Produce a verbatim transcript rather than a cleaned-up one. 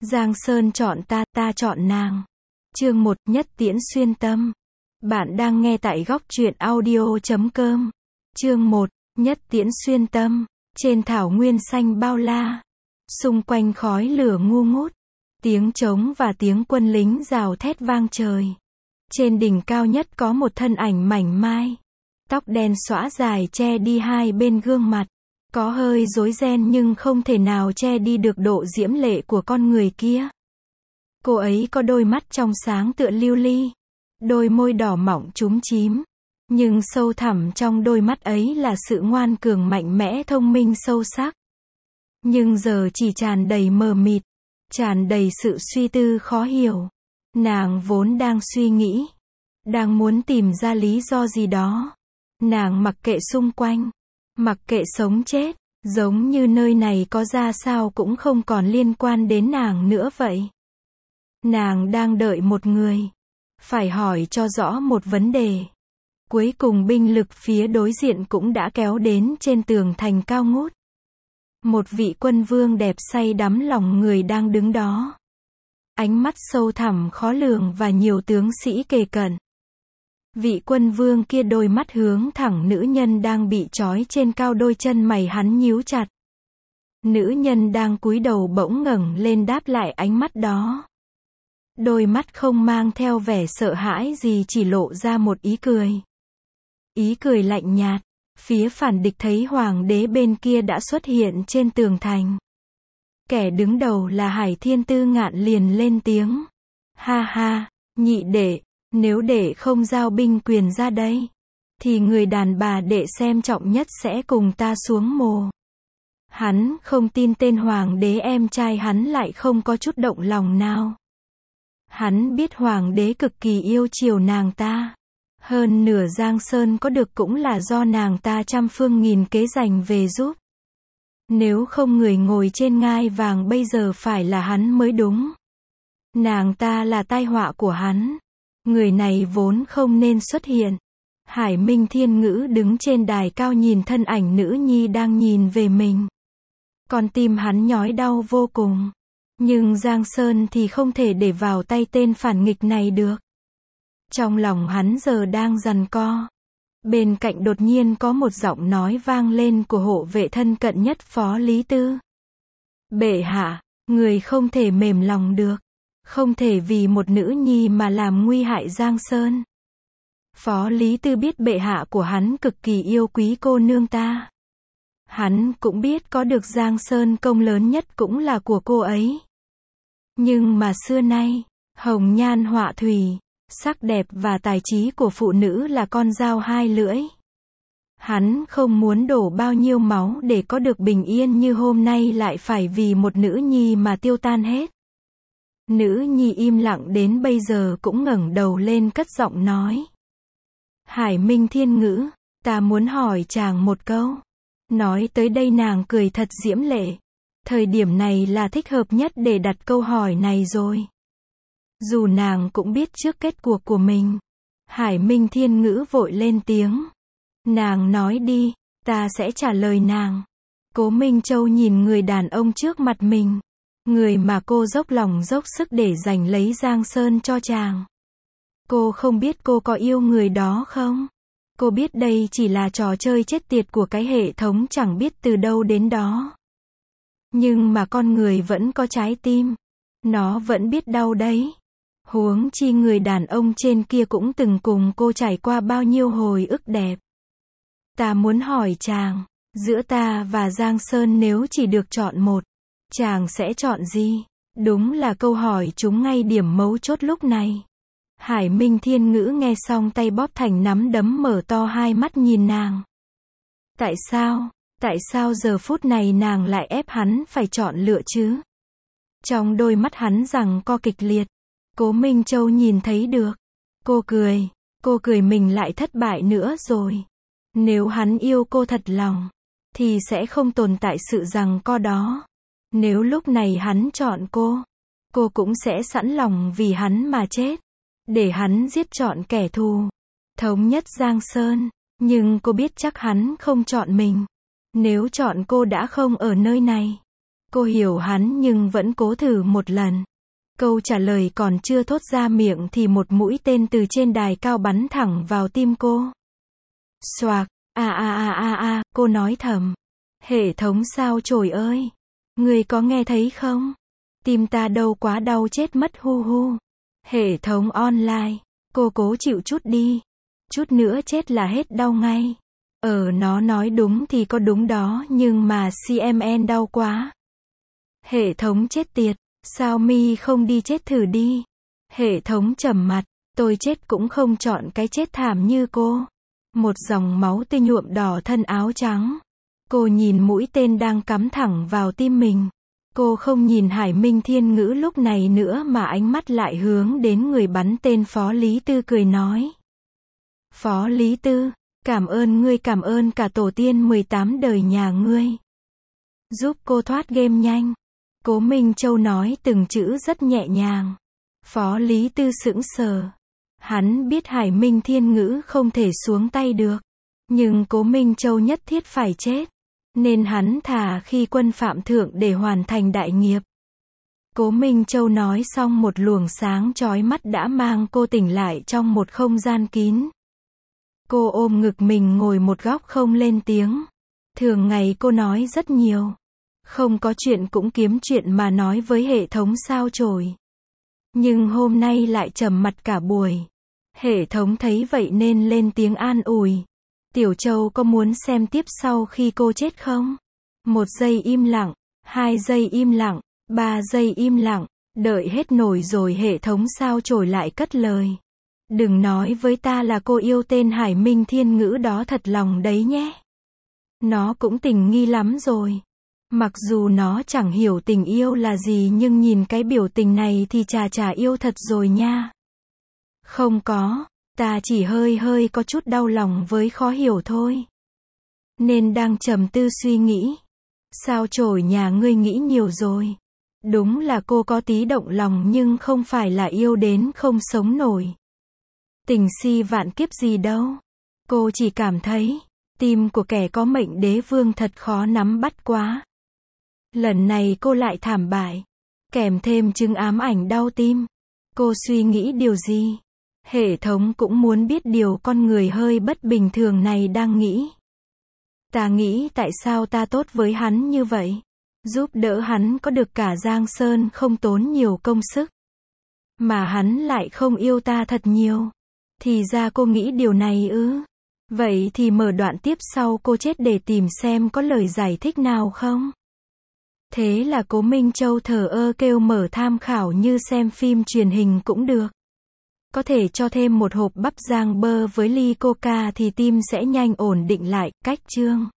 Giang Sơn chọn ta, ta chọn nàng. Chương một, Nhất Tiễn xuyên tâm. Bạn đang nghe tại góc truyện audio chấm com. Chương một, Nhất Tiễn xuyên tâm. Trên thảo nguyên xanh bao la, xung quanh khói lửa ngu ngút, tiếng trống và tiếng quân lính gào thét vang trời. Trên đỉnh cao nhất có một thân ảnh mảnh mai, tóc đen xõa dài che đi hai bên gương mặt, có hơi rối ren nhưng không thể nào che đi được độ diễm lệ của con người kia. Cô ấy có đôi mắt trong sáng tựa lưu ly, đôi môi đỏ mọng chúm chím, nhưng sâu thẳm trong đôi mắt ấy là sự ngoan cường mạnh mẽ thông minh sâu sắc. Nhưng giờ chỉ tràn đầy mờ mịt, tràn đầy sự suy tư khó hiểu. Nàng vốn đang suy nghĩ, đang muốn tìm ra lý do gì đó. Nàng mặc kệ xung quanh, mặc kệ sống chết, giống như nơi này có ra sao cũng không còn liên quan đến nàng nữa vậy. Nàng đang đợi một người, phải hỏi cho rõ một vấn đề. Cuối cùng binh lực phía đối diện cũng đã kéo đến trên tường thành cao ngút. Một vị quân vương đẹp say đắm lòng người đang đứng đó. Ánh mắt sâu thẳm khó lường và nhiều tướng sĩ kề cận. Vị quân vương kia đôi mắt hướng thẳng nữ nhân đang bị trói trên cao, đôi chân mày hắn nhíu chặt. Nữ nhân đang cúi đầu bỗng ngẩng lên đáp lại ánh mắt đó. Đôi mắt không mang theo vẻ sợ hãi gì, chỉ lộ ra một ý cười. Ý cười lạnh nhạt. Phía phản địch thấy hoàng đế bên kia đã xuất hiện trên tường thành. Kẻ đứng đầu là Hải Thiên Tư Ngạn liền lên tiếng. Ha ha, nhị đệ, nếu đệ không giao binh quyền ra đây, thì người đàn bà đệ xem trọng nhất sẽ cùng ta xuống mồ. Hắn không tin tên hoàng đế em trai hắn lại không có chút động lòng nào. Hắn biết hoàng đế cực kỳ yêu chiều nàng ta. Hơn nửa Giang Sơn có được cũng là do nàng ta trăm phương nghìn kế giành về giúp. Nếu không người ngồi trên ngai vàng bây giờ phải là hắn mới đúng. Nàng ta là tai họa của hắn. Người này vốn không nên xuất hiện. Hải Minh Thiên Ngữ đứng trên đài cao nhìn thân ảnh nữ nhi đang nhìn về mình. Con tim hắn nhói đau vô cùng. Nhưng Giang Sơn thì không thể để vào tay tên phản nghịch này được. Trong lòng hắn giờ đang giằng co. Bên cạnh đột nhiên có một giọng nói vang lên của hộ vệ thân cận nhất Phó Lý Tư. Bệ hạ, người không thể mềm lòng được. Không thể vì một nữ nhi mà làm nguy hại Giang Sơn. Phó Lý Tư biết bệ hạ của hắn cực kỳ yêu quý cô nương ta. Hắn cũng biết có được Giang Sơn công lớn nhất cũng là của cô ấy. Nhưng mà xưa nay, hồng nhan họa thủy, sắc đẹp và tài trí của phụ nữ là con dao hai lưỡi. Hắn không muốn đổ bao nhiêu máu để có được bình yên như hôm nay lại phải vì một nữ nhi mà tiêu tan hết. Nữ nhi im lặng đến bây giờ cũng ngẩng đầu lên cất giọng nói. Hải Minh Thiên Ngữ, ta muốn hỏi chàng một câu. Nói tới đây nàng cười thật diễm lệ. Thời điểm này là thích hợp nhất để đặt câu hỏi này rồi. Dù nàng cũng biết trước kết cuộc của mình. Hải Minh Thiên Ngữ vội lên tiếng. Nàng nói đi, ta sẽ trả lời nàng. Cố Minh Châu nhìn người đàn ông trước mặt mình. Người mà cô dốc lòng dốc sức để giành lấy Giang Sơn cho chàng. Cô không biết cô có yêu người đó không? Cô biết đây chỉ là trò chơi chết tiệt của cái hệ thống chẳng biết từ đâu đến đó. Nhưng mà con người vẫn có trái tim. Nó vẫn biết đau đấy. Huống chi người đàn ông trên kia cũng từng cùng cô trải qua bao nhiêu hồi ức đẹp. Ta muốn hỏi chàng, giữa ta và Giang Sơn nếu chỉ được chọn một, chàng sẽ chọn gì? Đúng là câu hỏi trúng ngay điểm mấu chốt lúc này. Hải Minh Thiên Ngữ nghe xong tay bóp thành nắm đấm, mở to hai mắt nhìn nàng. Tại sao? Tại sao giờ phút này nàng lại ép hắn phải chọn lựa chứ? Trong đôi mắt hắn giằng co kịch liệt. Cố Minh Châu nhìn thấy được. Cô cười. Cô cười mình lại thất bại nữa rồi. Nếu hắn yêu cô thật lòng, thì sẽ không tồn tại sự giằng co đó. Nếu lúc này hắn chọn cô, cô cũng sẽ sẵn lòng vì hắn mà chết. Để hắn giết chọn kẻ thù. Thống nhất Giang Sơn. Nhưng cô biết chắc hắn không chọn mình. Nếu chọn cô đã không ở nơi này. Cô hiểu hắn nhưng vẫn cố thử một lần. Câu trả lời còn chưa thốt ra miệng thì một mũi tên từ trên đài cao bắn thẳng vào tim cô. Xoạc, a a a a a, cô nói thầm. Hệ thống sao chổi ơi, người có nghe thấy không? Tim ta đâu quá đau chết mất hu hu. Hệ thống online, cô cố chịu chút đi. Chút nữa chết là hết đau ngay. Ờ nó nói đúng thì có đúng đó nhưng mà xê em en đau quá. Hệ thống chết tiệt, sao mi không đi chết thử đi? Hệ thống trầm mặt, tôi chết cũng không chọn cái chết thảm như cô. Một dòng máu tươi nhuộm đỏ thân áo trắng. Cô nhìn mũi tên đang cắm thẳng vào tim mình. Cô không nhìn Hải Minh Thiên Ngữ lúc này nữa mà ánh mắt lại hướng đến người bắn tên Phó Lý Tư cười nói. Phó Lý Tư, cảm ơn ngươi, cảm ơn cả tổ tiên mười tám đời nhà ngươi. Giúp cô thoát game nhanh. Cố Minh Châu nói từng chữ rất nhẹ nhàng. Phó Lý Tư sững sờ. Hắn biết Hải Minh Thiên Ngữ không thể xuống tay được. Nhưng Cố Minh Châu nhất thiết phải chết. Nên hắn thả khi quân phạm thượng để hoàn thành đại nghiệp. Cố Minh Châu nói xong một luồng sáng chói mắt đã mang cô tỉnh lại trong một không gian kín. Cô ôm ngực mình ngồi một góc không lên tiếng. Thường ngày cô nói rất nhiều. Không có chuyện cũng kiếm chuyện mà nói với hệ thống sao chổi. Nhưng hôm nay lại trầm mặt cả buổi. Hệ thống thấy vậy nên lên tiếng an ủi. Tiểu Châu có muốn xem tiếp sau khi cô chết không? Một giây im lặng, hai giây im lặng, ba giây im lặng, đợi hết nổi rồi hệ thống sao chổi lại cất lời. Đừng nói với ta là cô yêu tên Hải Minh Thiên Ngữ đó thật lòng đấy nhé. Nó cũng tình nghi lắm rồi. Mặc dù nó chẳng hiểu tình yêu là gì nhưng nhìn cái biểu tình này thì chà chà yêu thật rồi nha. Không có, ta chỉ hơi hơi có chút đau lòng với khó hiểu thôi. Nên đang trầm tư suy nghĩ. Sao chổi nhà ngươi nghĩ nhiều rồi. Đúng là cô có tí động lòng nhưng không phải là yêu đến không sống nổi. Tình si vạn kiếp gì đâu. Cô chỉ cảm thấy, tim của kẻ có mệnh đế vương thật khó nắm bắt quá. Lần này cô lại thảm bại. Kèm thêm chứng ám ảnh đau tim. Cô suy nghĩ điều gì? Hệ thống cũng muốn biết điều con người hơi bất bình thường này đang nghĩ. Ta nghĩ tại sao ta tốt với hắn như vậy? Giúp đỡ hắn có được cả Giang Sơn không tốn nhiều công sức. Mà hắn lại không yêu ta thật nhiều. Thì ra cô nghĩ điều này ư? Vậy thì mở đoạn tiếp sau cô chết để tìm xem có lời giải thích nào không? Thế là Cố Minh Châu thờ ơ kêu mở tham khảo như xem phim truyền hình cũng được. Có thể cho thêm một hộp bắp rang bơ với ly coca thì tim sẽ nhanh ổn định lại. Cách chương